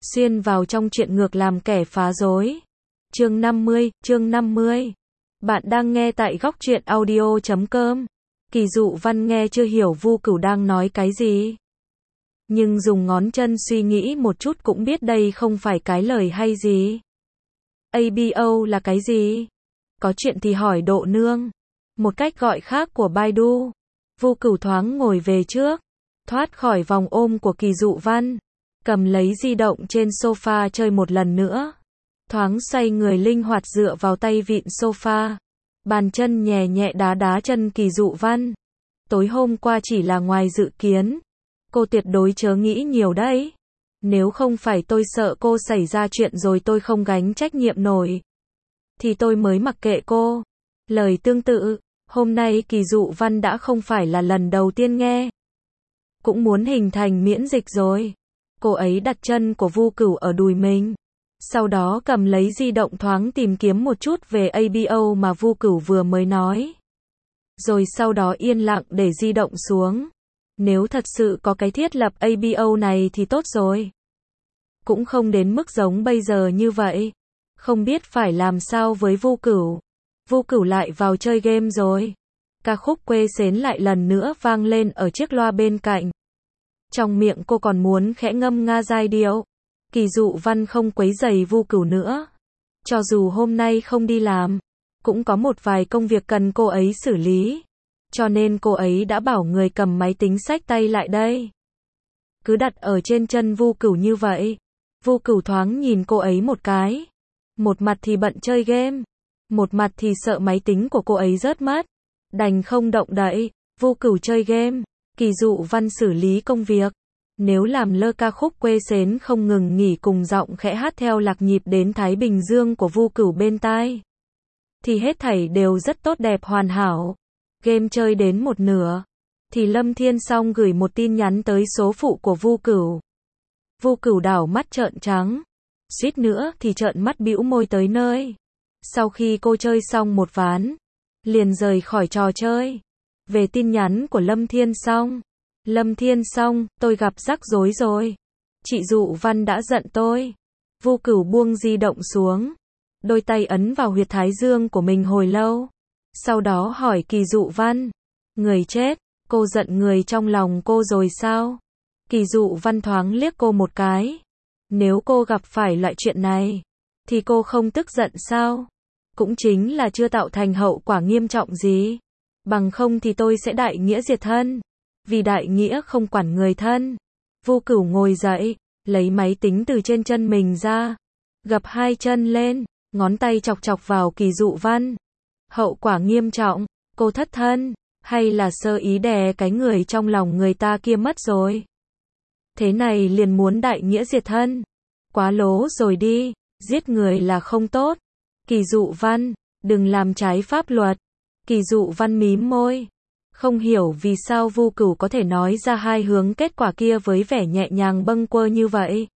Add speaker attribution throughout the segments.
Speaker 1: Xuyên vào trong chuyện ngược làm kẻ phá rối. Chương 50. Bạn đang nghe tại góc truyện audio.com. Kỳ Dụ Văn nghe chưa hiểu Vu Cửu đang nói cái gì. Nhưng dùng ngón chân suy nghĩ một chút cũng biết đây không phải cái lời hay gì. ABO là cái gì? Có chuyện thì hỏi Độ Nương. Một cách gọi khác của Baidu. Vu Cửu thoáng ngồi về trước, thoát khỏi vòng ôm của Kỳ Dụ Văn, cầm lấy di động trên sofa chơi một lần nữa. Thoáng xoay người linh hoạt dựa vào tay vịn sofa, bàn chân nhẹ nhẹ đá chân Kỳ Dụ Văn. Tối hôm qua chỉ là ngoài dự kiến. Cô tuyệt đối chớ nghĩ nhiều đấy. Nếu không phải tôi sợ cô xảy ra chuyện rồi tôi không gánh trách nhiệm nổi, thì tôi mới mặc kệ cô. Lời tương tự, hôm nay Kỳ Dụ Văn đã không phải là lần đầu tiên nghe. Cũng muốn hình thành miễn dịch rồi. Cô ấy đặt chân của Vu Cửu ở đùi mình. Sau đó cầm lấy di động thoáng tìm kiếm một chút về ABO mà Vu Cửu vừa mới nói. Rồi sau đó yên lặng để di động xuống. Nếu thật sự có cái thiết lập ABO này thì tốt rồi. Cũng không đến mức giống bây giờ như vậy. Không biết phải làm sao với Vu Cửu. Vu Cửu lại vào chơi game rồi. Ca khúc quê xến lại lần nữa vang lên ở chiếc loa bên cạnh. Trong miệng cô còn muốn khẽ ngâm nga giai điệu. Kỳ Dụ Văn không quấy rầy Vu Cửu nữa. Cho dù hôm nay không đi làm, cũng có một vài công việc cần cô ấy xử lý. Cho nên cô ấy đã bảo người cầm máy tính xách tay lại đây. Cứ đặt ở trên chân Vu Cửu như vậy. Vu Cửu thoáng nhìn cô ấy một cái. Một mặt thì bận chơi game, một mặt thì sợ máy tính của cô ấy rớt mất. Đành không động đậy. Vu Cửu chơi game, Kỳ Dụ Văn xử lý công việc. Nếu làm lơ ca khúc quê xến không ngừng nghỉ cùng giọng khẽ hát theo lạc nhịp đến Thái Bình Dương của Vu Cửu bên tai, thì hết thảy đều rất tốt đẹp hoàn hảo. Game chơi đến một nửa, thì Lâm Thiên Song gửi một tin nhắn tới số phụ của Vu Cửu. Vu Cửu đảo mắt trợn trắng, suýt nữa thì trợn mắt bĩu môi tới nơi. Sau khi cô chơi xong một ván, liền rời khỏi trò chơi. Về tin nhắn của Lâm Thiên Song. Lâm Thiên Song, tôi gặp rắc rối rồi. Chị Dụ Văn đã giận tôi. Vu Cửu buông di động xuống. Đôi tay ấn vào huyệt thái dương của mình hồi lâu. Sau đó hỏi Kỳ Dụ Văn. Người chết, cô giận người trong lòng cô rồi sao? Kỳ Dụ Văn thoáng liếc cô một cái. Nếu cô gặp phải loại chuyện này, thì cô không tức giận sao? Cũng chính là chưa tạo thành hậu quả nghiêm trọng gì. Bằng không thì tôi sẽ đại nghĩa diệt thân. Vì đại nghĩa không quản người thân. Vu Cửu ngồi dậy, lấy máy tính từ trên chân mình ra, gập hai chân lên, ngón tay chọc chọc vào Kỳ Dụ Văn. Hậu quả nghiêm trọng, cô thất thân, hay là sơ ý đè cái người trong lòng người ta kia mất rồi. Thế này liền muốn đại nghĩa diệt thân. Quá lố rồi đi, giết người là không tốt. Kỳ Dụ Văn, đừng làm trái pháp luật. Kỳ Dụ Văn mím môi. Không hiểu vì sao Vu Cửu có thể nói ra hai hướng kết quả kia với vẻ nhẹ nhàng bâng quơ như vậy.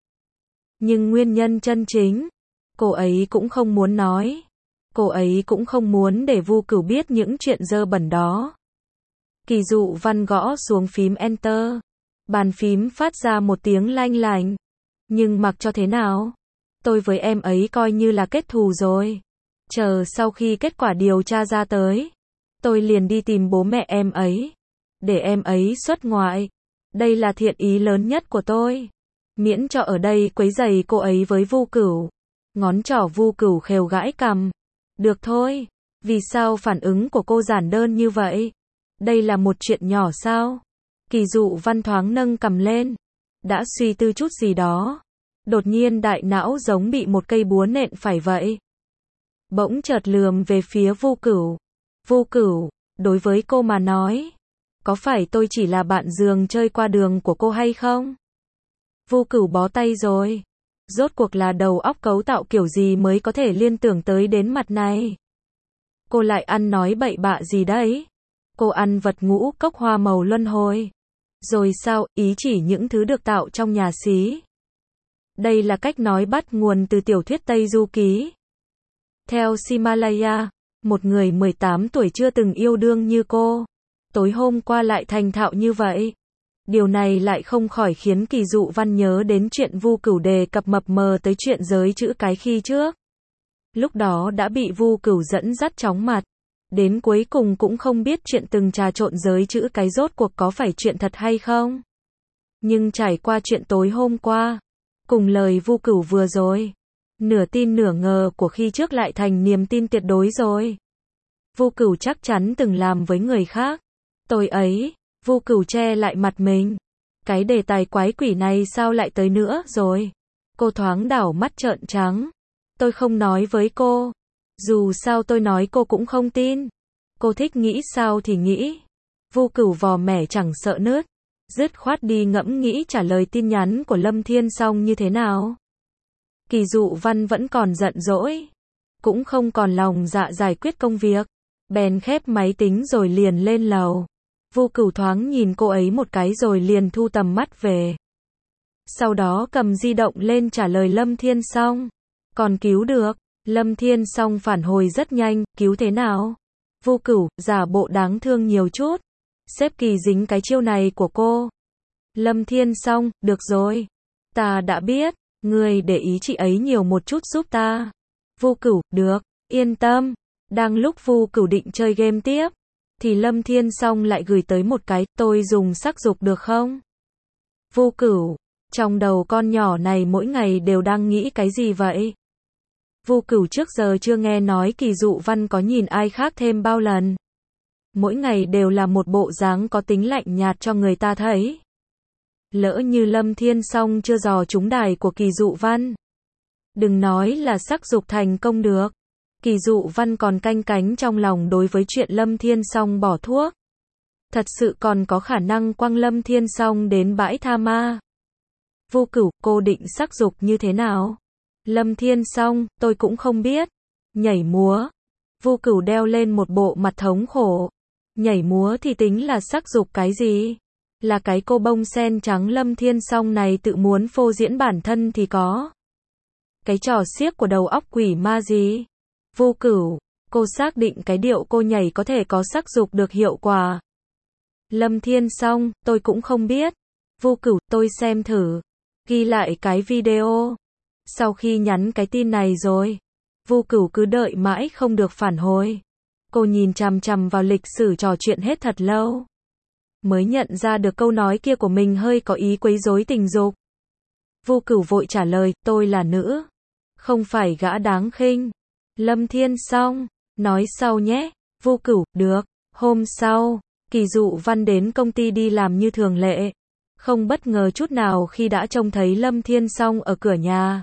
Speaker 1: Nhưng nguyên nhân chân chính, cô ấy cũng không muốn nói. Cô ấy cũng không muốn để Vu Cửu biết những chuyện dơ bẩn đó. Kỳ Dụ Văn gõ xuống phím Enter. Bàn phím phát ra một tiếng lanh lành. Nhưng mặc cho thế nào, tôi với em ấy coi như là kết thù rồi. Chờ sau khi kết quả điều tra ra tới, tôi liền đi tìm bố mẹ em ấy, để em ấy xuất ngoại. Đây là thiện ý lớn nhất của tôi. Miễn cho ở đây quấy rầy cô ấy với Vu Cửu. Ngón trỏ Vu Cửu khều gãi cằm. Được thôi, vì sao phản ứng của cô giản đơn như vậy? Đây là một chuyện nhỏ sao? Kỳ Dụ Văn thoáng nâng cằm lên. Đã suy tư chút gì đó. Đột nhiên đại não giống bị một cây búa nện phải vậy. Bỗng chợt lườm về phía Vu Cửu. Vu Cửu, đối với cô mà nói, có phải tôi chỉ là bạn giường chơi qua đường của cô hay không? Vu Cửu bó tay rồi. Rốt cuộc là đầu óc cấu tạo kiểu gì mới có thể liên tưởng tới đến mặt này? Cô lại ăn nói bậy bạ gì đấy? Cô ăn vật ngũ cốc hoa màu luân hồi. Rồi sao, ý chỉ những thứ được tạo trong nhà xí. Đây là cách nói bắt nguồn từ tiểu thuyết Tây Du Ký. Theo Himalaya, một người 18 tuổi chưa từng yêu đương như cô, tối hôm qua lại thành thạo như vậy. Điều này lại không khỏi khiến Kỳ Dụ Văn nhớ đến chuyện Vu Cửu đề cập mập mờ tới chuyện giới chữ cái khi trước. Lúc đó đã bị Vu Cửu dẫn dắt chóng mặt. Đến cuối cùng cũng không biết chuyện từng trà trộn giới chữ cái rốt cuộc có phải chuyện thật hay không. Nhưng trải qua chuyện tối hôm qua, cùng lời Vu Cửu vừa rồi, nửa tin nửa ngờ của khi trước lại thành niềm tin tuyệt đối rồi. Vu Cửu chắc chắn từng làm với người khác. Tôi ấy, Vu Cửu che lại mặt mình. Cái đề tài quái quỷ này sao lại tới nữa rồi? Cô thoáng đảo mắt trợn trắng. Tôi không nói với cô. Dù sao tôi nói cô cũng không tin. Cô thích nghĩ sao thì nghĩ. Vu Cửu vò mẻ chẳng sợ nứt. Dứt khoát đi ngẫm nghĩ trả lời tin nhắn của Lâm Thiên xong như thế nào. Kỳ Dụ Văn vẫn còn giận dỗi. Cũng không còn lòng dạ giải quyết công việc. Bèn khép máy tính rồi liền lên lầu. Vu Cửu thoáng nhìn cô ấy một cái rồi liền thu tầm mắt về. Sau đó cầm di động lên trả lời Lâm Thiên Song. Còn cứu được. Lâm Thiên Song phản hồi rất nhanh, cứu thế nào? Vu Cửu, giả bộ đáng thương nhiều chút. Sếp Kỳ dính cái chiêu này của cô. Lâm Thiên Song, được rồi. Ta đã biết, người để ý chị ấy nhiều một chút giúp ta. Vu Cửu, được, yên tâm. Đang lúc Vu Cửu định chơi game tiếp, thì Lâm Thiên Song lại gửi tới một cái, tôi dùng sắc dục được không? Vu Cửu, trong đầu con nhỏ này mỗi ngày đều đang nghĩ cái gì vậy? Vu Cửu trước giờ chưa nghe nói Kỳ Dụ Văn có nhìn ai khác thêm bao lần. Mỗi ngày đều là một bộ dáng có tính lạnh nhạt cho người ta thấy. Lỡ như Lâm Thiên Song chưa dò trúng đài của Kỳ Dụ Văn. Đừng nói là sắc dục thành công được. Kỳ Dụ Văn còn canh cánh trong lòng đối với chuyện Lâm Thiên Song bỏ thuốc. Thật sự còn có khả năng quăng Lâm Thiên Song đến bãi tha ma. Vu Cửu, cô định sắc dục như thế nào? Lâm Thiên Song, tôi cũng không biết. Nhảy múa. Vu Cửu đeo lên một bộ mặt thống khổ. Nhảy múa thì tính là sắc dục cái gì? Là cái cô bông sen trắng Lâm Thiên Song này tự muốn phô diễn bản thân thì có. Cái trò xiếc của đầu óc quỷ ma gì? Vu Cửu, cô xác định cái điệu cô nhảy có thể có sắc dục được hiệu quả. Lâm Thiên Song, tôi cũng không biết. Vu Cửu, tôi xem thử. Ghi lại cái video. Sau khi nhắn cái tin này rồi, Vu Cửu cứ đợi mãi không được phản hồi. Cô nhìn chằm chằm vào lịch sử trò chuyện hết thật lâu. Mới nhận ra được câu nói kia của mình hơi có ý quấy rối tình dục. Vu Cửu vội trả lời, tôi là nữ. Không phải gã đáng khinh. Lâm Thiên Song, nói sau nhé. Vu Cửu, được. Hôm sau, Kỳ Dụ Văn đến công ty đi làm như thường lệ. Không bất ngờ chút nào khi đã trông thấy Lâm Thiên Song ở cửa nhà.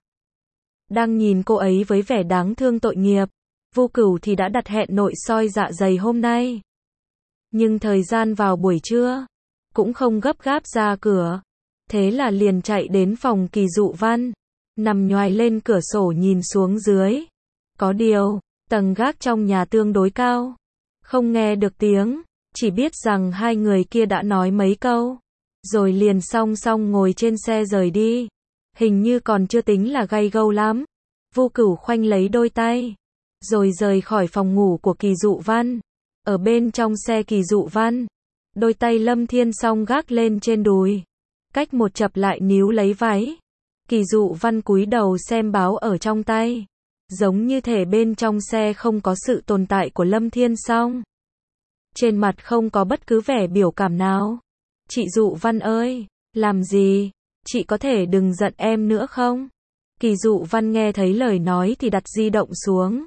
Speaker 1: Đang nhìn cô ấy với vẻ đáng thương tội nghiệp. Vu Cửu thì đã đặt hẹn nội soi dạ dày hôm nay. Nhưng thời gian vào buổi trưa, cũng không gấp gáp ra cửa. Thế là liền chạy đến phòng Kỳ Dụ Văn. Nằm nhoài lên cửa sổ nhìn xuống dưới. Có điều, tầng gác trong nhà tương đối cao. Không nghe được tiếng, chỉ biết rằng hai người kia đã nói mấy câu. Rồi liền song song ngồi trên xe rời đi. Hình như còn chưa tính là gay gâu lắm. Vu Cửu khoanh lấy đôi tay. Rồi rời khỏi phòng ngủ của Kỳ Dụ Văn. Ở bên trong xe Kỳ Dụ Văn. Đôi tay Lâm Thiên Song gác lên trên đùi. Cách một chập lại níu lấy váy. Kỳ Dụ Văn cúi đầu xem báo ở trong tay. Giống như thể bên trong xe không có sự tồn tại của Lâm Thiên Song. Trên mặt không có bất cứ vẻ biểu cảm nào. Chị Dụ Văn ơi, làm gì? Chị có thể đừng giận em nữa không? Kỳ Dụ Văn nghe thấy lời nói thì đặt di động xuống.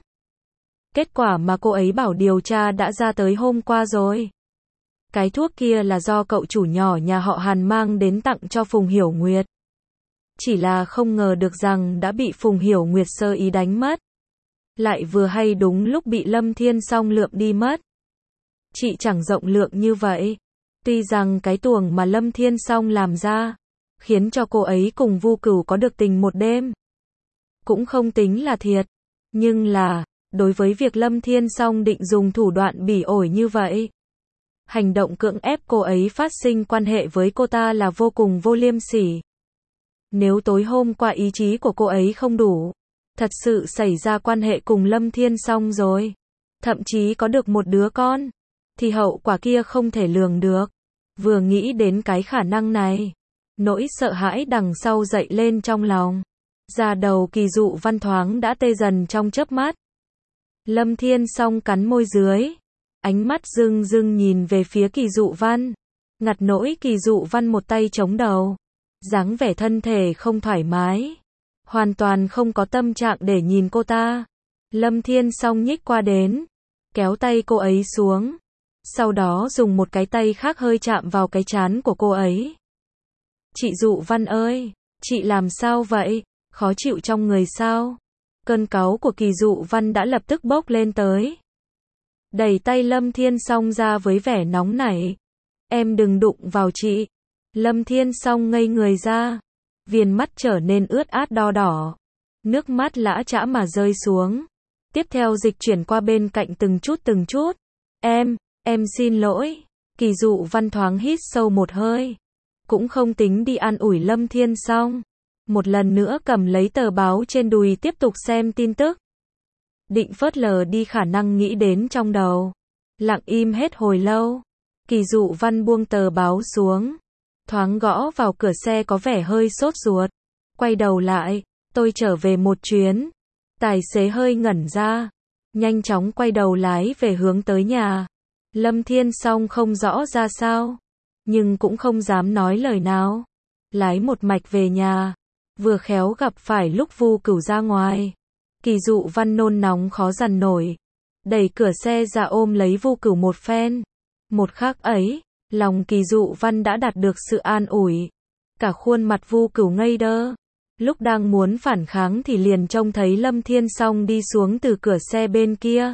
Speaker 1: Kết quả mà cô ấy bảo điều tra đã ra tới hôm qua rồi. Cái thuốc kia là do cậu chủ nhỏ nhà họ Hàn mang đến tặng cho Phùng Hiểu Nguyệt. Chỉ là không ngờ được rằng đã bị Phùng Hiểu Nguyệt sơ ý đánh mất. Lại vừa hay đúng lúc bị Lâm Thiên Song lượm đi mất. Chị chẳng rộng lượng như vậy. Tuy rằng cái tuồng mà Lâm Thiên Song làm ra, khiến cho cô ấy cùng Vu Cửu có được tình một đêm. Cũng không tính là thiệt. Nhưng là, đối với việc Lâm Thiên Song định dùng thủ đoạn bỉ ổi như vậy. Hành động cưỡng ép cô ấy phát sinh quan hệ với cô ta là vô cùng vô liêm sỉ. Nếu tối hôm qua ý chí của cô ấy không đủ, thật sự xảy ra quan hệ cùng Lâm Thiên Song rồi, thậm chí có được một đứa con, thì hậu quả kia không thể lường được. Vừa nghĩ đến cái khả năng này, nỗi sợ hãi đằng sau dậy lên trong lòng. Da đầu Kỳ Dụ Văn thoáng đã tê dần trong chớp mắt. Lâm Thiên Song cắn môi dưới, ánh mắt rưng rưng nhìn về phía Kỳ Dụ Văn. Ngặt nỗi Kỳ Dụ Văn một tay chống đầu, dáng vẻ thân thể không thoải mái, hoàn toàn không có tâm trạng để nhìn cô ta. Lâm Thiên Song nhích qua đến, kéo tay cô ấy xuống, sau đó dùng một cái tay khác hơi chạm vào cái trán của cô ấy. Chị Dụ Văn ơi, chị làm sao vậy? Khó chịu trong người sao? Cơn cáu của Kỳ Dụ Văn đã lập tức bốc lên tới. Đẩy tay Lâm Thiên Song ra với vẻ nóng nảy. Em đừng đụng vào chị. Lâm Thiên Song ngây người ra, viền mắt trở nên ướt át đo đỏ, nước mắt lã chã mà rơi xuống. Tiếp theo dịch chuyển qua bên cạnh từng chút. Em xin lỗi. Kỳ Dụ Văn thoáng hít sâu một hơi, cũng không tính đi an ủi Lâm Thiên Song. Một lần nữa cầm lấy tờ báo trên đùi tiếp tục xem tin tức. Định phớt lờ đi khả năng nghĩ đến trong đầu. Lặng im hết hồi lâu. Kỳ Dụ Văn buông tờ báo xuống, thoáng gõ vào cửa xe có vẻ hơi sốt ruột. Quay đầu lại, tôi trở về một chuyến. Tài xế hơi ngẩn ra, nhanh chóng quay đầu lái về hướng tới nhà. Lâm Thiên Song không rõ ra sao, nhưng cũng không dám nói lời nào. Lái một mạch về nhà, vừa khéo gặp phải lúc Vu Cửu ra ngoài. Kỳ Dụ Văn nôn nóng khó dằn nổi, đẩy cửa xe ra ôm lấy Vu Cửu một phen. Một khắc ấy, lòng Kỳ Dụ Văn đã đạt được sự an ủi. Cả khuôn mặt Vu Cửu ngây đơ. Lúc đang muốn phản kháng thì liền trông thấy Lâm Thiên Song đi xuống từ cửa xe bên kia,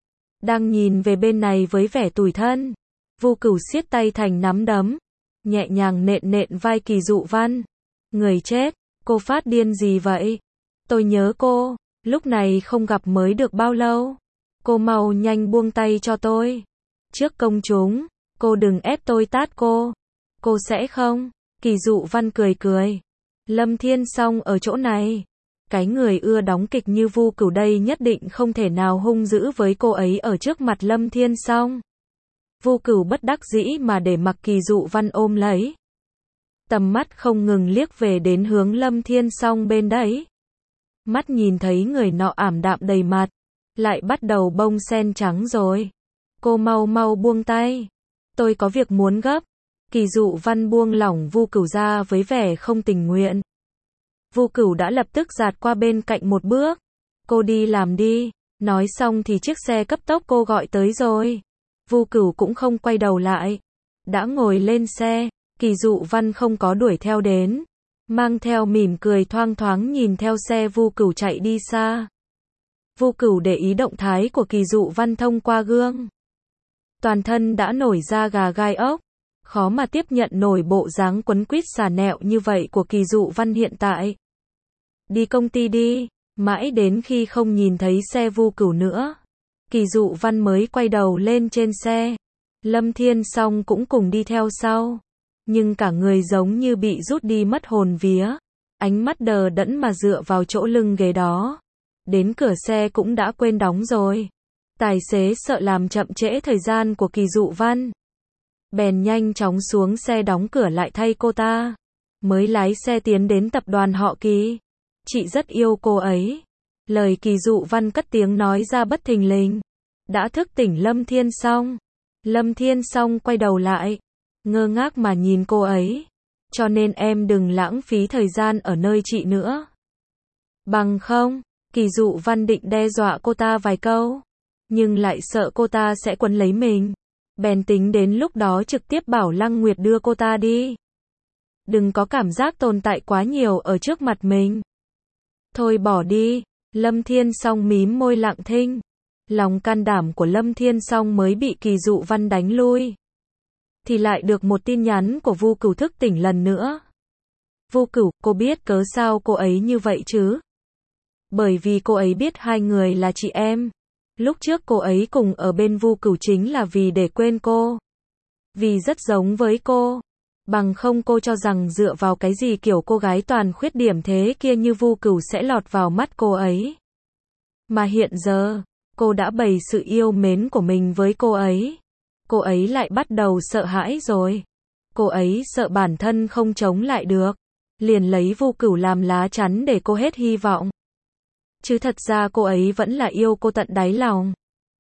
Speaker 1: đang nhìn về bên này với vẻ tủi thân. Vu Cửu siết tay thành nắm đấm, nhẹ nhàng nện vai Kỳ Dụ Văn. Người chết, cô phát điên gì vậy? Tôi nhớ cô, lúc này không gặp mới được bao lâu. Cô mau nhanh buông tay cho tôi. Trước công chúng, cô đừng ép tôi tát cô. Cô sẽ không? Kỳ Dụ Văn cười. Lâm Thiên Song ở chỗ này. Cái người ưa đóng kịch như Vu Cửu đây nhất định không thể nào hung dữ với cô ấy ở trước mặt Lâm Thiên Song. Vu Cửu bất đắc dĩ mà để mặc Kỳ Dụ Văn ôm lấy. Tầm mắt không ngừng liếc về đến hướng Lâm Thiên Song bên đấy. Mắt nhìn thấy người nọ ảm đạm đầy mặt, lại bắt đầu bông sen trắng rồi. Cô mau buông tay. Tôi có việc muốn gấp. Kỳ Dụ Văn buông lỏng Vu Cửu ra với vẻ không tình nguyện. Vu Cửu đã lập tức dạt qua bên cạnh một bước. Cô đi làm đi. Nói xong thì chiếc xe cấp tốc cô gọi tới rồi. Vu Cửu cũng không quay đầu lại, đã ngồi lên xe. Kỳ Dụ Văn không có đuổi theo đến, mang theo mỉm cười thoang thoáng nhìn theo xe Vu Cửu chạy đi xa. Vu Cửu để ý động thái của Kỳ Dụ Văn thông qua gương. Toàn thân đã nổi da gà gai ốc, khó mà tiếp nhận nổi bộ dáng quấn quýt xà nẹo như vậy của Kỳ Dụ Văn hiện tại. Đi công ty đi. Mãi đến khi không nhìn thấy xe Vu Cửu nữa, Kỳ Dụ Văn mới quay đầu lên trên xe. Lâm Thiên Song cũng cùng đi theo sau, nhưng cả người giống như bị rút đi mất hồn vía, ánh mắt đờ đẫn mà dựa vào chỗ lưng ghế đó. Đến cửa xe cũng đã quên đóng rồi. Tài xế sợ làm chậm trễ thời gian của Kỳ Dụ Văn, bèn nhanh chóng xuống xe đóng cửa lại thay cô ta, mới lái xe tiến đến tập đoàn họ Kỳ. Chị rất yêu cô ấy. Lời Kỳ Dụ Văn cất tiếng nói ra bất thình lình, đã thức tỉnh Lâm Thiên Song. Lâm Thiên Song quay đầu lại, ngơ ngác mà nhìn cô ấy. Cho nên em đừng lãng phí thời gian ở nơi chị nữa. Bằng không, Kỳ Dụ Văn định đe dọa cô ta vài câu, nhưng lại sợ cô ta sẽ quấn lấy mình, bèn tính đến lúc đó trực tiếp bảo Lăng Nguyệt đưa cô ta đi. Đừng có cảm giác tồn tại quá nhiều ở trước mặt mình. Thôi bỏ đi. Lâm Thiên Song mím môi lặng thinh. Lòng can đảm của Lâm Thiên Song mới bị Kỳ Dụ Văn đánh lui, thì lại được một tin nhắn của Vu Cửu thức tỉnh lần nữa. Vu Cửu, cô biết cớ sao cô ấy như vậy chứ? Bởi vì cô ấy biết hai người là chị em. Lúc trước cô ấy cùng ở bên Vu Cửu chính là vì để quên cô. Vì rất giống với cô. Bằng không cô cho rằng dựa vào cái gì kiểu cô gái toàn khuyết điểm thế kia như Vu Cửu sẽ lọt vào mắt cô ấy. Mà hiện giờ, cô đã bày sự yêu mến của mình với cô ấy. Cô ấy lại bắt đầu sợ hãi rồi. Cô ấy sợ bản thân không chống lại được, liền lấy Vu Cửu làm lá chắn để cô hết hy vọng. Chứ thật ra cô ấy vẫn là yêu cô tận đáy lòng.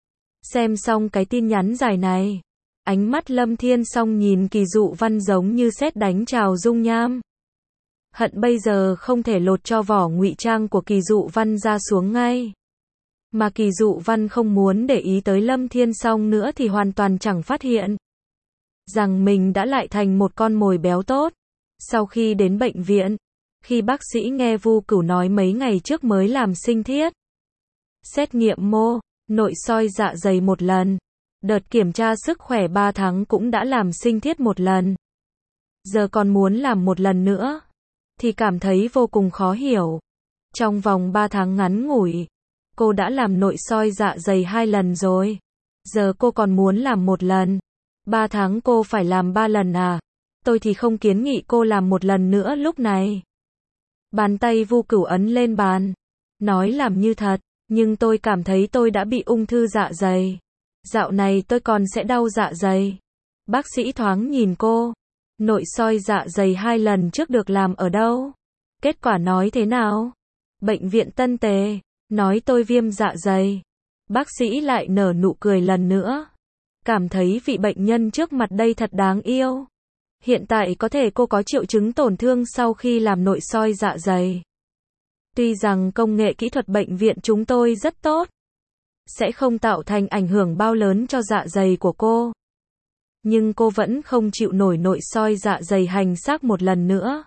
Speaker 1: Xem xong cái tin nhắn dài này, ánh mắt Lâm Thiên Song nhìn Kỳ Dụ Văn giống như sét đánh trào dung nham. Hận bây giờ không thể lột cho vỏ ngụy trang của Kỳ Dụ Văn ra xuống ngay. Mà Kỳ Dụ Văn không muốn để ý tới Lâm Thiên Song nữa thì hoàn toàn chẳng phát hiện rằng mình đã lại thành một con mồi béo tốt. Sau khi đến bệnh viện, khi bác sĩ nghe Vu Cửu nói mấy ngày trước mới làm sinh thiết, xét nghiệm mô, nội soi dạ dày một lần, đợt kiểm tra sức khỏe 3 tháng cũng đã làm sinh thiết một lần, giờ còn muốn làm một lần nữa, thì cảm thấy vô cùng khó hiểu. Trong vòng 3 tháng ngắn ngủi, cô đã làm nội soi dạ dày 2 lần rồi, giờ cô còn muốn làm một lần. 3 tháng cô phải làm 3 lần à? Tôi thì không kiến nghị cô làm một lần nữa lúc này. Bàn tay Vu Cửu ấn lên bàn, nói làm như thật, nhưng tôi cảm thấy tôi đã bị ung thư dạ dày. Dạo này tôi còn sẽ đau dạ dày. Bác sĩ thoáng nhìn cô. Nội soi dạ dày 2 lần trước được làm ở đâu? Kết quả nói thế nào? Bệnh viện Tân Tề, nói tôi viêm dạ dày. Bác sĩ lại nở nụ cười lần nữa. Cảm thấy vị bệnh nhân trước mặt đây thật đáng yêu. Hiện tại có thể cô có triệu chứng tổn thương sau khi làm nội soi dạ dày. Tuy rằng công nghệ kỹ thuật bệnh viện chúng tôi rất tốt, sẽ không tạo thành ảnh hưởng bao lớn cho dạ dày của cô. Nhưng cô vẫn không chịu nổi nội soi dạ dày hành xác một lần nữa.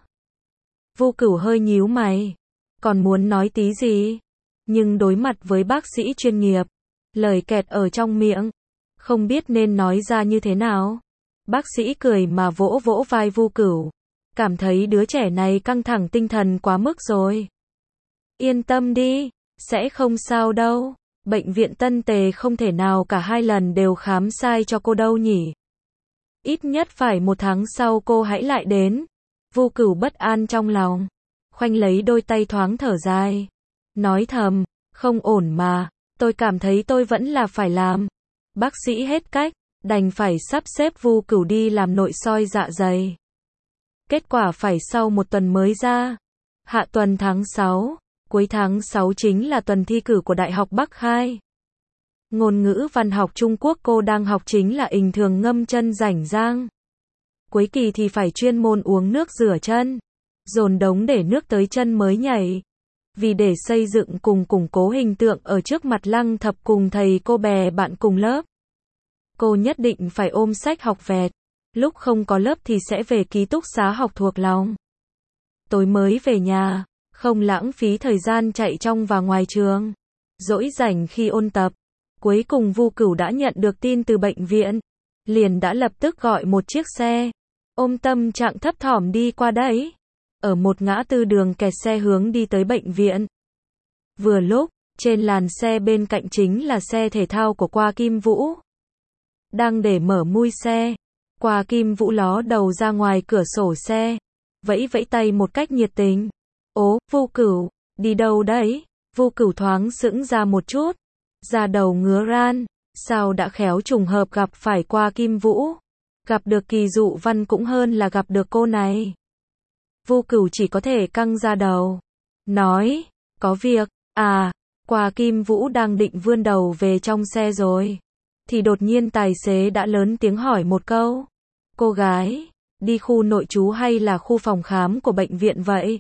Speaker 1: Vu Cửu hơi nhíu mày, còn muốn nói tí gì, nhưng đối mặt với bác sĩ chuyên nghiệp, lời kẹt ở trong miệng, không biết nên nói ra như thế nào. Bác sĩ cười mà vỗ vỗ vai Vu Cửu, cảm thấy đứa trẻ này căng thẳng tinh thần quá mức rồi. Yên tâm đi, sẽ không sao đâu. Bệnh viện Tân Tề không thể nào cả 2 lần đều khám sai cho cô đâu nhỉ. Ít nhất phải 1 tháng sau cô hãy lại đến. Vu Cửu bất an trong lòng, khoanh lấy đôi tay thoáng thở dài, nói thầm, không ổn mà, tôi cảm thấy tôi vẫn là phải làm. Bác sĩ hết cách, đành phải sắp xếp Vu Cửu đi làm nội soi dạ dày. Kết quả phải sau 1 tuần mới ra. Hạ tuần tháng 6, cuối tháng 6 chính là tuần thi cử của Đại học Bắc Khai. Ngôn ngữ văn học Trung Quốc cô đang học chính là bình thường ngâm chân rảnh rang. Cuối kỳ thì phải chuyên môn uống nước rửa chân, dồn đống để nước tới chân mới nhảy. Vì để xây dựng cùng củng cố hình tượng ở trước mặt Lăng Thập cùng thầy cô bè bạn cùng lớp, cô nhất định phải ôm sách học vẹt. Lúc không có lớp thì sẽ về ký túc xá học thuộc lòng. Tối mới về nhà, không lãng phí thời gian chạy trong và ngoài trường, dỗi rảnh khi ôn tập. Cuối cùng Vu Cửu đã nhận được tin từ bệnh viện, liền đã lập tức gọi một chiếc xe, ôm tâm trạng thấp thỏm đi qua đấy. Ở một ngã tư đường kẹt xe hướng đi tới bệnh viện. Vừa lúc, trên làn xe bên cạnh chính là xe thể thao của Qua Kim Vũ. Đang để mở mui xe, Qua Kim Vũ ló đầu ra ngoài cửa sổ xe, vẫy vẫy tay một cách nhiệt tình. Ố, Vu Cửu, đi đâu đấy? Vu Cửu thoáng sững ra một chút, da đầu ngứa ran, sao đã khéo trùng hợp gặp phải Qua Kim Vũ. Gặp được Kỳ Dụ Văn cũng hơn là gặp được cô này. Vu Cửu chỉ có thể căng da đầu, nói, có việc, à, Qua Kim Vũ đang định vươn đầu về trong xe rồi, thì đột nhiên tài xế đã lớn tiếng hỏi một câu, cô gái, đi khu nội trú hay là khu phòng khám của bệnh viện vậy?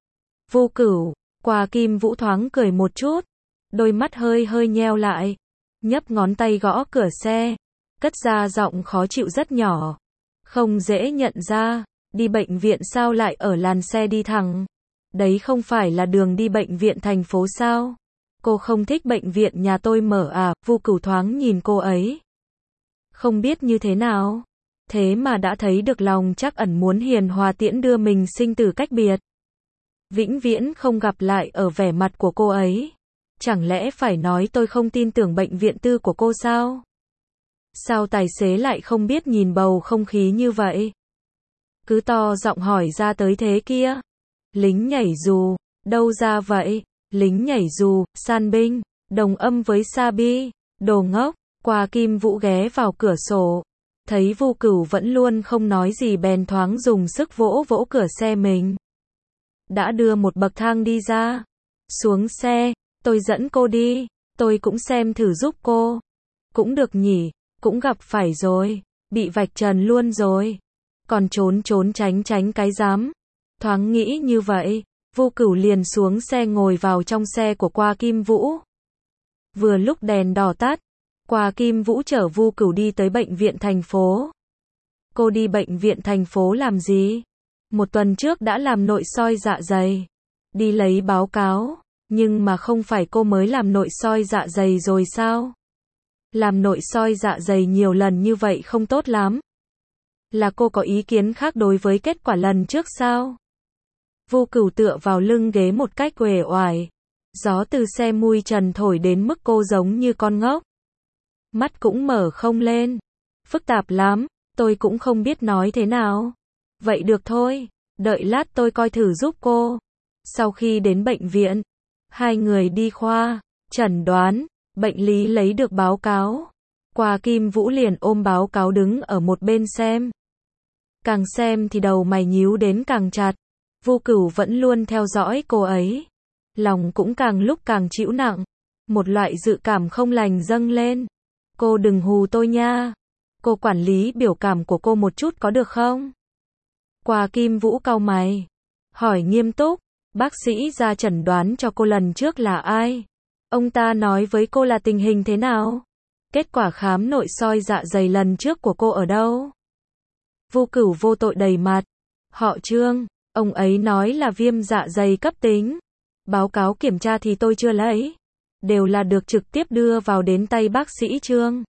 Speaker 1: Vu Cửu, Qua Kim Vũ thoáng cười một chút, đôi mắt hơi hơi nheo lại, nhấp ngón tay gõ cửa xe, cất ra giọng khó chịu rất nhỏ, không dễ nhận ra. Đi bệnh viện sao lại ở làn xe đi thẳng? Đấy không phải là đường đi bệnh viện thành phố sao? Cô không thích bệnh viện nhà tôi mở à? Vu Cửu thoáng nhìn cô ấy, không biết như thế nào, thế mà đã thấy được lòng trắc ẩn muốn hiền hòa tiễn đưa mình sinh tử cách biệt. Vĩnh viễn không gặp lại ở vẻ mặt của cô ấy. Chẳng lẽ phải nói tôi không tin tưởng bệnh viện tư của cô sao? Sao tài xế lại không biết nhìn bầu không khí như vậy? Cứ to giọng hỏi ra tới thế kia. Lính nhảy dù, đâu ra vậy? Lính nhảy dù, san binh, đồng âm với Sabi, đồ ngốc. Qua Kim Vũ ghé vào cửa sổ, Thấy Vu Cửu vẫn luôn không nói gì bèn thoáng dùng sức vỗ vỗ cửa xe mình. Đã đưa một bậc thang đi ra. Xuống xe, tôi dẫn cô đi, tôi cũng xem thử giúp cô. Cũng được nhỉ, cũng gặp phải rồi, bị vạch trần luôn rồi. Còn trốn trốn tránh tránh cái dám. Thoáng nghĩ như vậy, Vu Cửu liền xuống xe ngồi vào trong xe của Qua Kim Vũ. Vừa lúc đèn đỏ tắt, Qua Kim Vũ chở Vu Cửu đi tới bệnh viện thành phố. Cô đi bệnh viện thành phố làm gì? Một tuần trước đã làm nội soi dạ dày. Đi lấy báo cáo, nhưng mà không phải cô mới làm nội soi dạ dày rồi sao? Làm nội soi dạ dày nhiều lần như vậy không tốt lắm. Là cô có ý kiến khác đối với kết quả lần trước sao? Vu Cửu tựa vào lưng ghế một cách uể oải. Gió từ xe mui trần thổi đến mức cô giống như con ngốc. Mắt cũng mở không lên. Phức tạp lắm, tôi cũng không biết nói thế nào. Vậy được thôi, đợi lát tôi coi thử giúp cô. Sau khi đến bệnh viện, hai người đi khoa, chẩn đoán, bệnh lý lấy được báo cáo. Qua Kim Vũ liền ôm báo cáo đứng ở một bên xem. Càng xem thì đầu mày nhíu đến càng chặt. Vu Cửu vẫn luôn theo dõi cô ấy. Lòng cũng càng lúc càng chịu nặng. Một loại dự cảm không lành dâng lên. Cô đừng hù tôi nha. Cô quản lý biểu cảm của cô một chút có được không? Qua Kim Vũ cau mày. Hỏi nghiêm túc. Bác sĩ ra chẩn đoán cho cô lần trước là ai? Ông ta nói với cô là tình hình thế nào? Kết quả khám nội soi dạ dày lần trước của cô ở đâu? Vu Cửu vô tội đầy mặt. Họ Trương, ông ấy nói là viêm dạ dày cấp tính. Báo cáo kiểm tra thì tôi chưa lấy. Đều là được trực tiếp đưa vào đến tay bác sĩ Trương.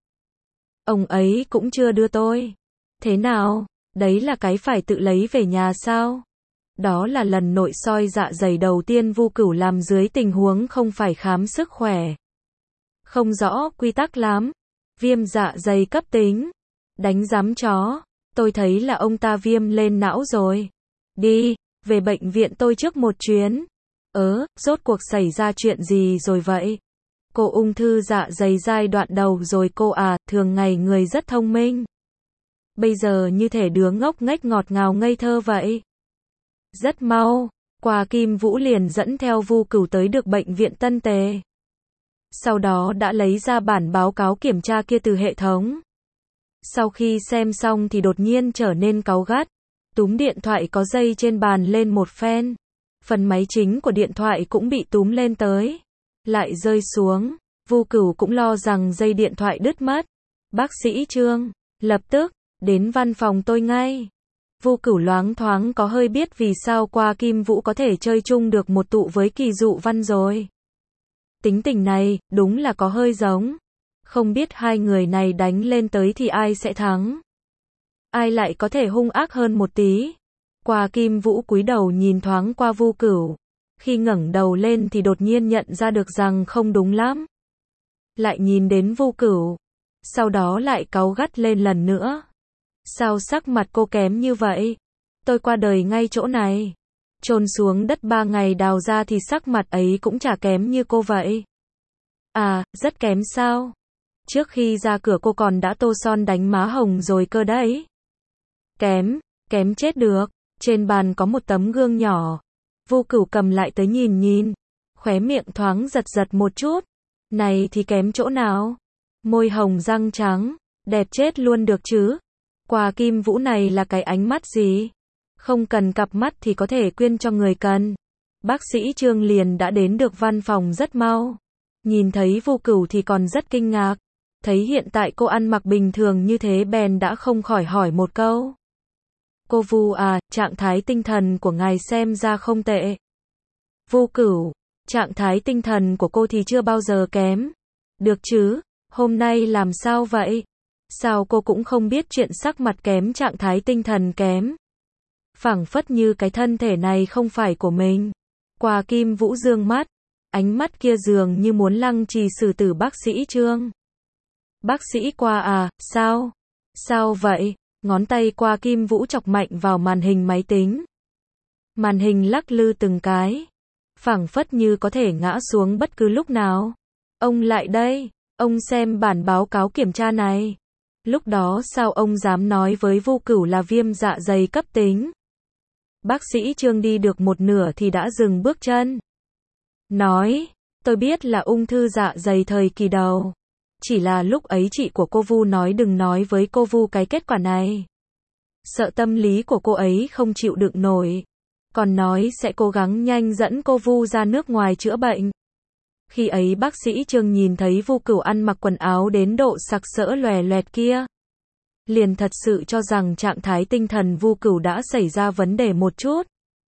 Speaker 1: Ông ấy cũng chưa đưa tôi. Thế nào? Đấy là cái phải tự lấy về nhà sao? Đó là lần nội soi dạ dày đầu tiên Vu Cửu làm dưới tình huống không phải khám sức khỏe. Không rõ quy tắc lắm. Viêm dạ dày cấp tính. Đánh giám chó. Tôi thấy là ông ta viêm lên não rồi. Đi, về bệnh viện tôi trước một chuyến. Rốt cuộc xảy ra chuyện gì rồi vậy? Cô ung thư dạ dày giai đoạn đầu rồi cô à, thường ngày người rất thông minh. Bây giờ như thể đứa ngốc nghếch ngọt ngào ngây thơ vậy. Rất mau, Qua Kim Vũ liền dẫn theo Vu Cửu tới được bệnh viện Tân Tề. Sau đó đã lấy ra bản báo cáo kiểm tra kia từ hệ thống. Sau khi xem xong thì đột nhiên trở nên cáu gắt. Túm điện thoại có dây trên bàn lên một phen. Phần máy chính của điện thoại cũng bị túm lên tới. Lại rơi xuống. Vu Cửu cũng lo rằng dây điện thoại đứt mất. Bác sĩ Trương, lập tức, đến văn phòng tôi ngay. Vu Cửu loáng thoáng có hơi biết vì sao Qua Kim Vũ có thể chơi chung được một tụ với Kỳ Dụ Văn rồi. Tính tình này, đúng là có hơi giống. Không biết hai người này đánh lên tới thì ai sẽ thắng. Ai lại có thể hung ác hơn một tí. Qua Kim Vũ cúi đầu nhìn thoáng qua Vu Cửu. Khi ngẩng đầu lên thì đột nhiên nhận ra được rằng không đúng lắm. Lại nhìn đến Vu Cửu. Sau đó lại cáu gắt lên lần nữa. Sao sắc mặt cô kém như vậy? Tôi qua đời ngay chỗ này. Chôn xuống đất 3 ngày đào ra thì sắc mặt ấy cũng chả kém như cô vậy. À, rất kém sao? Trước khi ra cửa cô còn đã tô son đánh má hồng rồi cơ đấy. Kém chết được. Trên bàn có một tấm gương nhỏ. Vu Cửu cầm lại tới nhìn nhìn. Khóe miệng thoáng giật giật một chút. Này thì kém chỗ nào? Môi hồng răng trắng. Đẹp chết luôn được chứ. Qua Kim Vũ này là cái ánh mắt gì? Không cần cặp mắt thì có thể quyên cho người cần. Bác sĩ Trương liền đã đến được văn phòng rất mau. Nhìn thấy Vu Cửu thì còn rất kinh ngạc. Thấy hiện tại cô ăn mặc bình thường như thế bèn đã không khỏi hỏi một câu. Cô Vu à, trạng thái tinh thần của ngài xem ra không tệ. Vu Cửu, trạng thái tinh thần của cô thì chưa bao giờ kém. Được chứ, hôm nay làm sao vậy? Sao cô cũng không biết chuyện sắc mặt kém trạng thái tinh thần kém? Phảng phất như cái thân thể này không phải của mình. Qua Kim Vũ dương mắt. Ánh mắt kia dường như muốn lăng trì xử tử bác sĩ Trương. Bác sĩ Qua à, sao? Sao vậy? Ngón tay Qua Kim Vũ chọc mạnh vào màn hình máy tính. Màn hình lắc lư từng cái. Phảng phất như có thể ngã xuống bất cứ lúc nào. Ông lại đây, ông xem bản báo cáo kiểm tra này. Lúc đó sao ông dám nói với Vu Cửu là viêm dạ dày cấp tính? Bác sĩ Trương đi được một nửa thì đã dừng bước chân. Nói, tôi biết là ung thư dạ dày thời kỳ đầu. Chỉ là lúc ấy chị của cô Vu nói đừng nói với cô Vu cái kết quả này. Sợ tâm lý của cô ấy không chịu đựng nổi. Còn nói sẽ cố gắng nhanh dẫn cô Vu ra nước ngoài chữa bệnh. Khi ấy bác sĩ Trương nhìn thấy Vu Cửu ăn mặc quần áo đến độ sặc sỡ lòe loẹt kia. Liền thật sự cho rằng trạng thái tinh thần Vu Cửu đã xảy ra vấn đề một chút.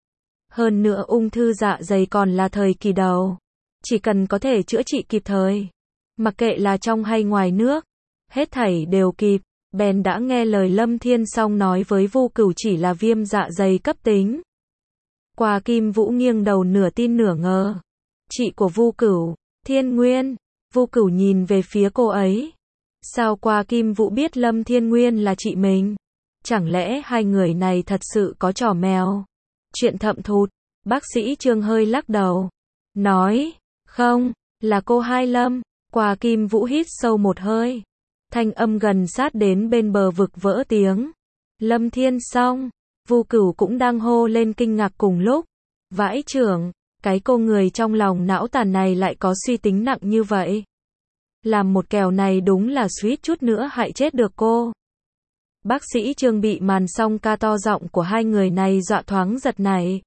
Speaker 1: Hơn nữa ung thư dạ dày còn là thời kỳ đầu. Chỉ cần có thể chữa trị kịp thời. Mặc kệ là trong hay ngoài nước. Hết thảy đều kịp. Bèn đã nghe lời Lâm Thiên Song nói với Vu Cửu chỉ là viêm dạ dày cấp tính. Qua Kim Vũ nghiêng đầu nửa tin nửa ngờ. Chị của Vu Cửu, Thiên Nguyên. Vu Cửu nhìn về phía cô ấy. Sao Qua Kim Vũ biết Lâm Thiên Nguyên là chị mình? Chẳng lẽ hai người này thật sự có trò mèo? Chuyện thậm thụt. Bác sĩ Trương hơi lắc đầu. Nói, không, là cô Hai Lâm. Qua Kim Vũ hít sâu một hơi. Thanh âm gần sát đến bên bờ vực vỡ tiếng. Lâm Thiên Song. Vu Cửu cũng đang hô lên kinh ngạc cùng lúc. Vãi chưởng, cái cô người trong lòng não tàn này lại có suy tính nặng như vậy. Làm một kèo này đúng là suýt chút nữa hại chết được cô. Bác sĩ Trương bị màn song ca to giọng của hai người này dọa thoáng giật nảy.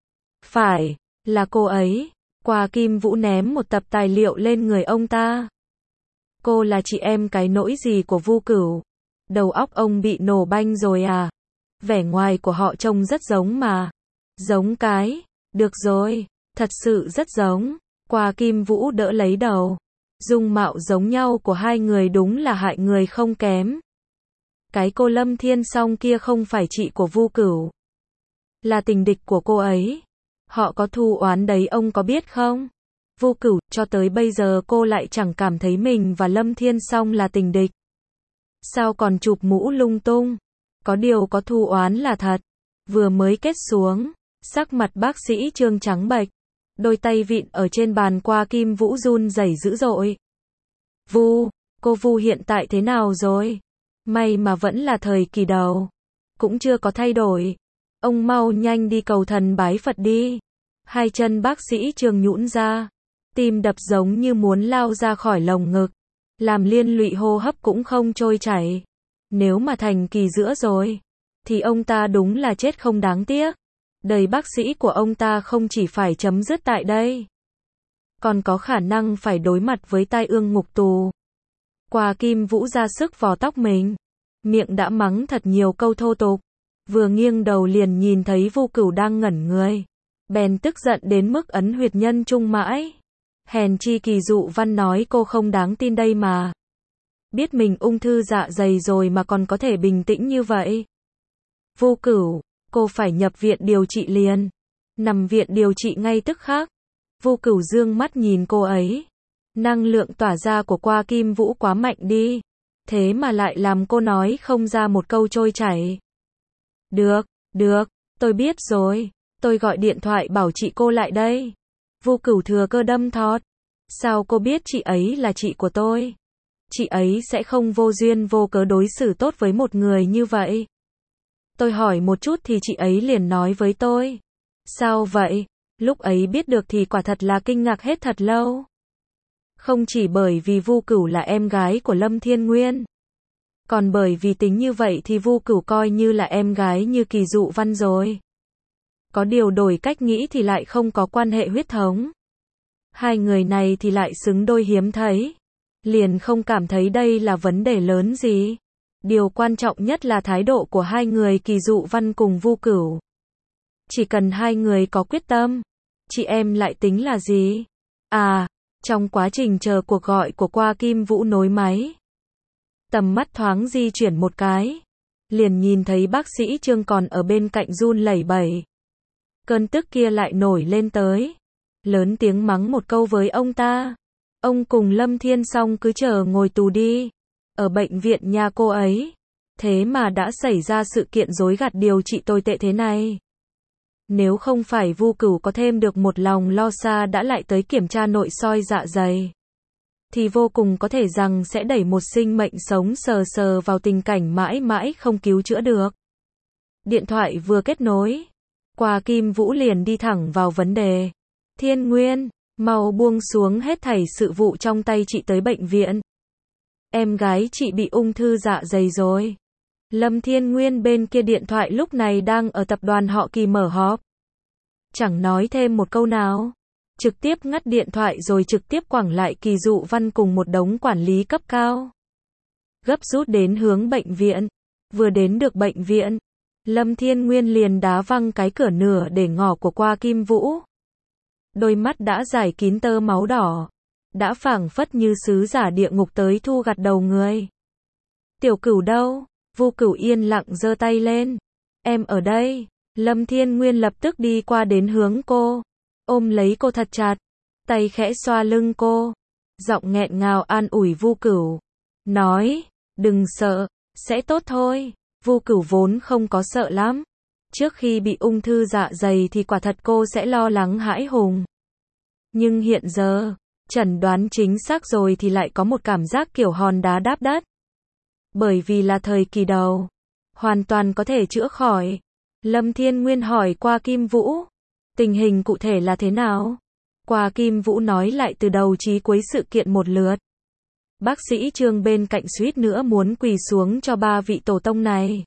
Speaker 1: Phải, là cô ấy. Qua Kim Vũ ném một tập tài liệu lên người ông ta. Cô là chị em cái nỗi gì của Vu Cửu? Đầu óc ông bị nổ banh rồi à? Vẻ ngoài của họ trông rất giống mà. Giống cái. Được rồi, thật sự rất giống. Qua Kim Vũ đỡ lấy đầu. Dung mạo giống nhau của hai người đúng là hại người không kém. Cái cô Lâm Thiên Song kia không phải chị của Vu Cửu. Là tình địch của cô ấy. Họ có thù oán đấy ông có biết không? Vu Cửu, cho tới bây giờ cô lại chẳng cảm thấy mình và Lâm Thiên Song là tình địch. Sao còn chụp mũ lung tung? Có điều có thù oán là thật. Vừa mới kết xuống, sắc mặt bác sĩ Trương trắng bệch. Đôi tay vịn ở trên bàn Qua Kim Vũ run rẩy dữ dội. Vu, cô Vu hiện tại thế nào rồi? May mà vẫn là thời kỳ đầu. Cũng chưa có thay đổi. Ông mau nhanh đi cầu thần bái Phật đi. Hai chân bác sĩ Trương nhũn ra. Tim đập giống như muốn lao ra khỏi lồng ngực. Làm liên lụy hô hấp cũng không trôi chảy. Nếu mà thành kỳ giữa rồi, thì ông ta đúng là chết không đáng tiếc. Đời bác sĩ của ông ta không chỉ phải chấm dứt tại đây, còn có khả năng phải đối mặt với tai ương ngục tù. Qua Kim Vũ ra sức vò tóc mình. Miệng đã mắng thật nhiều câu thô tục. Vừa nghiêng đầu liền nhìn thấy Vu Cửu đang ngẩn người. Bèn tức giận đến mức ấn huyệt nhân trung mãi. Hèn chi Kỳ Dụ Văn nói cô không đáng tin đây mà. Biết mình ung thư dạ dày rồi mà còn có thể bình tĩnh như vậy. Vu Cửu, cô phải nhập viện điều trị liền. Nằm viện điều trị ngay tức khắc. Vu Cửu dương mắt nhìn cô ấy. Năng lượng tỏa ra của Qua Kim Vũ quá mạnh đi. Thế mà lại làm cô nói không ra một câu trôi chảy. Được, tôi biết rồi. Tôi gọi điện thoại bảo chị cô lại đây. Vu Cửu thừa cơ đâm thọt. Sao cô biết chị ấy là chị của tôi? Chị ấy sẽ không vô duyên vô cớ đối xử tốt với một người như vậy. Tôi hỏi một chút thì chị ấy liền nói với tôi. Sao vậy? Lúc ấy biết được thì quả thật là kinh ngạc hết thật lâu. Không chỉ bởi vì Vu Cửu là em gái của Lâm Thiên Nguyên. Còn bởi vì tính như vậy thì Vu Cửu coi như là em gái như Kỳ Dụ Văn rồi. Có điều đổi cách nghĩ thì lại không có quan hệ huyết thống. Hai người này thì lại xứng đôi hiếm thấy. Liền không cảm thấy đây là vấn đề lớn gì. Điều quan trọng nhất là thái độ của hai người Kỳ Dụ Văn cùng Vu Cửu. Chỉ cần hai người có quyết tâm, chị em lại tính là gì? À, trong quá trình chờ cuộc gọi của Qua Kim Vũ nối máy, tầm mắt thoáng di chuyển một cái, liền nhìn thấy bác sĩ Trương còn ở bên cạnh run lẩy bẩy. Cơn tức kia lại nổi lên tới, lớn tiếng mắng một câu với ông ta. Ông cùng Lâm Thiên Song cứ chờ ngồi tù đi. Ở bệnh viện nhà cô ấy. Thế mà đã xảy ra sự kiện dối gạt điều trị tồi tệ thế này. Nếu không phải Vu Cửu có thêm được một lòng lo xa đã lại tới kiểm tra nội soi dạ dày. thì vô cùng có thể rằng sẽ đẩy một sinh mệnh sống sờ sờ vào tình cảnh mãi mãi không cứu chữa được. Điện thoại vừa kết nối, Qua Kim Vũ liền đi thẳng vào vấn đề. Thiên Nguyên, mau buông xuống hết thảy sự vụ trong tay chị tới bệnh viện. Em gái chị bị ung thư dạ dày rồi. Lâm Thiên Nguyên bên kia điện thoại lúc này đang ở tập đoàn họ Kỳ mở họp. Chẳng nói thêm một câu nào. Trực tiếp ngắt điện thoại rồi trực tiếp quẳng lại Kỳ Dụ Văn cùng một đống quản lý cấp cao. Gấp rút đến hướng bệnh viện. Vừa đến được bệnh viện, Lâm Thiên Nguyên liền đá văng cái cửa nửa để ngỏ của Qua Kim Vũ. Đôi mắt đã giải kín tơ máu đỏ. Đã phảng phất như sứ giả địa ngục tới thu gặt đầu người. Tiểu Cửu đâu? Vu Cửu yên lặng giơ tay lên. Em ở đây. Lâm Thiên Nguyên lập tức đi qua đến hướng cô. Ôm lấy cô thật chặt. Tay khẽ xoa lưng cô. Giọng nghẹn ngào an ủi Vu Cửu. Nói, đừng sợ, sẽ tốt thôi. Vu Cửu vốn không có sợ lắm. Trước khi bị ung thư dạ dày thì quả thật cô sẽ lo lắng hãi hùng. Nhưng hiện giờ, chẩn đoán chính xác rồi thì lại có một cảm giác kiểu hòn đá đáp đất. Bởi vì là thời kỳ đầu, hoàn toàn có thể chữa khỏi. Lâm Thiên Nguyên hỏi Qua Kim Vũ, tình hình cụ thể là thế nào? Qua Kim Vũ nói lại từ đầu chí cuối sự kiện một lượt. Bác sĩ Trương bên cạnh suýt nữa muốn quỳ xuống cho ba vị tổ tông này.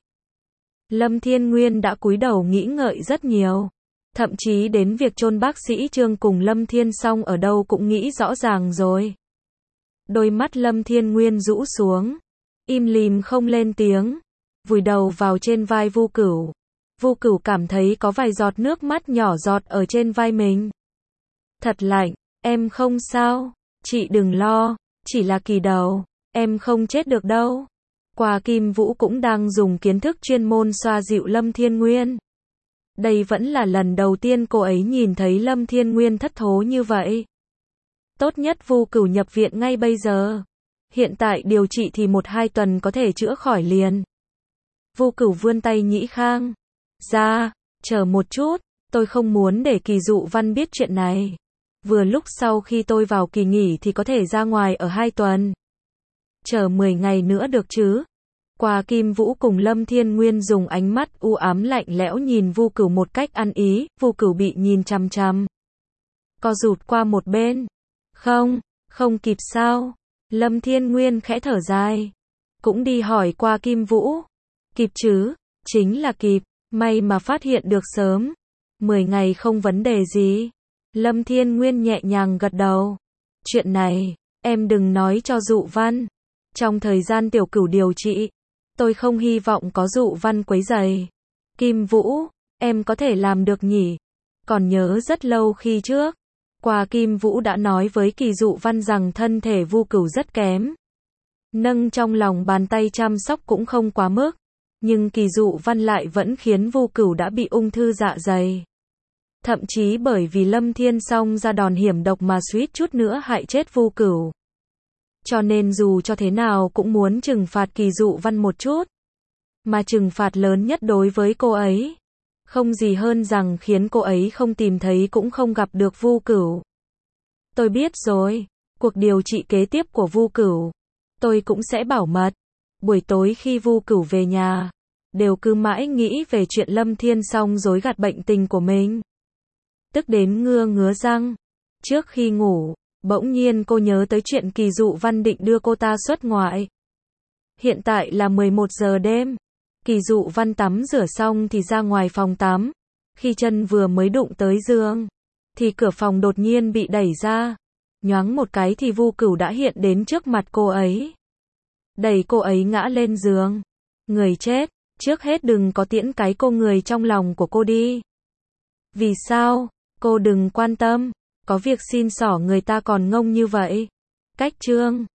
Speaker 1: Lâm Thiên Nguyên đã cúi đầu nghĩ ngợi rất nhiều. Thậm chí đến việc chôn bác sĩ Trương cùng Lâm Thiên Song ở đâu cũng nghĩ rõ ràng rồi. Đôi mắt Lâm Thiên Nguyên rũ xuống. Im lìm không lên tiếng. Vùi đầu vào trên vai Vu Cửu. Vu Cửu cảm thấy có vài giọt nước mắt nhỏ giọt ở trên vai mình. Thật lạnh, em không sao. Chị đừng lo, chỉ là kỳ đầu. Em không chết được đâu. Qua Kim Vũ cũng đang dùng kiến thức chuyên môn xoa dịu Lâm Thiên Nguyên. Đây vẫn là lần đầu tiên cô ấy nhìn thấy Lâm Thiên Nguyên thất thố như vậy. Tốt nhất Vu Cửu nhập viện ngay bây giờ. Hiện tại điều trị thì 1-2 tuần có thể chữa khỏi liền. Vu Cửu vươn tay Nhĩ Khang. Ra, chờ một chút, tôi không muốn để Kỳ Dụ Văn biết chuyện này. Vừa lúc sau khi tôi vào kỳ nghỉ thì có thể ra ngoài ở 2 tuần. Chờ 10 ngày nữa được chứ? Qua Kim Vũ cùng Lâm Thiên Nguyên dùng ánh mắt u ám lạnh lẽo nhìn Vu Cửu một cách ăn ý. Vu Cửu bị nhìn chằm chằm, co rụt qua một bên. Không kịp sao? Lâm Thiên Nguyên khẽ thở dài. Cũng đi hỏi Qua Kim Vũ. Kịp chứ? Chính là kịp. May mà phát hiện được sớm. 10 ngày không vấn đề gì. Lâm Thiên Nguyên nhẹ nhàng gật đầu. Chuyện này, em đừng nói cho Dụ Văn. Trong thời gian Tiểu Cửu điều trị, tôi không hy vọng có Dụ Văn quấy rầy. Kim Vũ, em có thể làm được nhỉ? Còn nhớ rất lâu khi trước, Qua Kim Vũ đã nói với Kỳ Dụ Văn rằng thân thể Vu Cửu rất kém. Nâng trong lòng bàn tay chăm sóc cũng không quá mức. Nhưng Kỳ Dụ Văn lại vẫn khiến Vu Cửu đã bị ung thư dạ dày. Thậm chí bởi vì Lâm Thiên Song ra đòn hiểm độc mà suýt chút nữa hại chết Vu Cửu. Cho nên dù cho thế nào cũng muốn trừng phạt Kỳ Dụ Văn một chút. Mà trừng phạt lớn nhất đối với cô ấy, không gì hơn rằng khiến cô ấy không tìm thấy cũng không gặp được Vu Cửu. Tôi biết rồi, cuộc điều trị kế tiếp của Vu Cửu, tôi cũng sẽ bảo mật. Buổi tối khi Vu Cửu về nhà, đều cứ mãi nghĩ về chuyện Lâm Thiên Song dối gạt bệnh tình của mình. Tức đến ngứa răng. Trước khi ngủ, bỗng nhiên cô nhớ tới chuyện Kỳ Dụ Văn định đưa cô ta xuất ngoại. Hiện tại là 11 giờ đêm. Kỳ Dụ Văn tắm rửa xong thì ra ngoài phòng tắm. Khi chân vừa mới đụng tới giường, thì cửa phòng đột nhiên bị đẩy ra. Nhoáng một cái thì Vu Cửu đã hiện đến trước mặt cô ấy. Đẩy cô ấy ngã lên giường. Người chết, trước hết đừng có tiễn cái cô người trong lòng của cô đi. Vì sao? Cô đừng quan tâm. Có việc xin xỏ người ta còn ngông như vậy. Cách Trương.